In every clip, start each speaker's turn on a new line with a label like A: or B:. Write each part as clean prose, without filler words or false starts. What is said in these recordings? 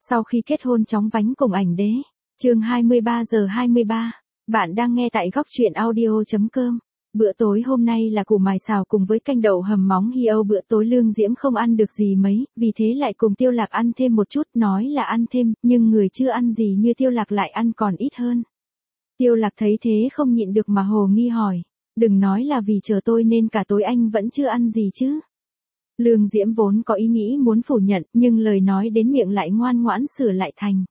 A: Sau khi kết hôn chóng vánh cùng ảnh đế. Chương 23:23. Bạn đang nghe tại góc truyện audio.com. Bữa tối hôm nay là củ mài xào cùng với canh đậu hầm móng heo. Bữa tối Lương Diễm không ăn được gì mấy, vì thế lại cùng Tiêu Lạc ăn thêm một chút, nói là ăn thêm, nhưng người chưa ăn gì như Tiêu Lạc lại ăn còn ít hơn. Tiêu Lạc thấy thế không nhịn được mà hồ nghi hỏi, đừng nói là vì chờ tôi nên cả tối anh vẫn chưa ăn gì chứ. Lương Diễm vốn có ý nghĩ muốn phủ nhận, nhưng lời nói đến miệng lại ngoan ngoãn sửa lại thành.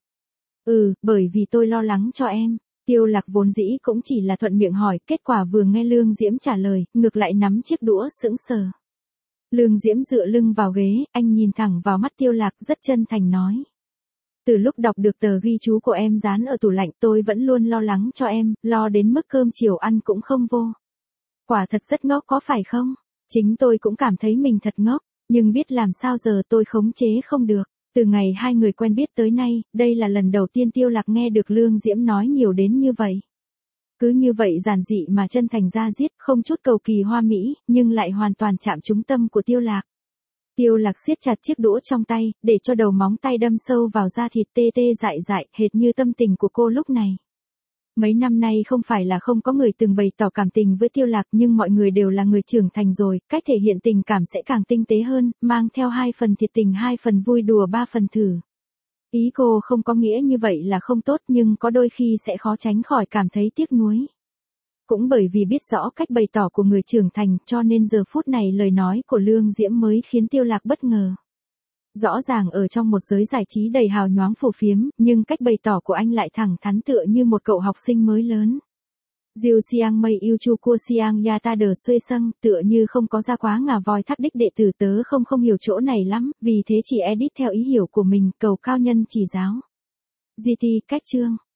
A: Bởi vì tôi lo lắng cho em. Tiêu Lạc vốn dĩ cũng chỉ là thuận miệng hỏi, kết quả vừa nghe Lương Diễm trả lời, ngược lại nắm chiếc đũa sững sờ. Lương Diễm dựa lưng vào ghế, anh nhìn thẳng vào mắt Tiêu Lạc rất chân thành nói. Từ lúc đọc được tờ ghi chú của em dán ở tủ lạnh tôi vẫn luôn lo lắng cho em, lo đến mức cơm chiều ăn cũng không vô. Quả thật rất ngốc có phải không? Chính tôi cũng cảm thấy mình thật ngốc, nhưng biết làm sao giờ tôi khống chế không được. Từ ngày hai người quen biết tới nay, đây là lần đầu tiên Tiêu Lạc nghe được Lương Diễm nói nhiều đến như vậy. Cứ như vậy giản dị mà chân thành ra diết, không chút cầu kỳ hoa mỹ, nhưng lại hoàn toàn chạm trúng tâm của Tiêu Lạc. Tiêu Lạc siết chặt chiếc đũa trong tay, để cho đầu móng tay đâm sâu vào da thịt tê tê dại dại, hệt như tâm tình của cô lúc này. Mấy năm nay không phải là không có người từng bày tỏ cảm tình với Tiêu Lạc, nhưng mọi người đều là người trưởng thành rồi, cách thể hiện tình cảm sẽ càng tinh tế hơn, mang theo 2 phần thiệt tình 2 phần vui đùa 3 phần thử. Ý cô không có nghĩa như vậy là không tốt, nhưng có đôi khi sẽ khó tránh khỏi cảm thấy tiếc nuối. Cũng bởi vì biết rõ cách bày tỏ của người trưởng thành, cho nên giờ phút này lời nói của Lương Diễm mới khiến Tiêu Lạc bất ngờ. Rõ ràng ở trong một giới giải trí đầy hào nhoáng phù phiếm, nhưng cách bày tỏ của anh lại thẳng thắn tựa như một cậu học sinh mới lớn. Diêu Siang Mây Yêu Chu Cua Siang Ya Ta Đờ Xuê Sâng, tựa như không có ra quá ngà voi thác đích đệ tử tớ không hiểu chỗ này lắm, vì thế chỉ edit theo ý hiểu của mình, cầu cao nhân chỉ giáo. GT cách chương.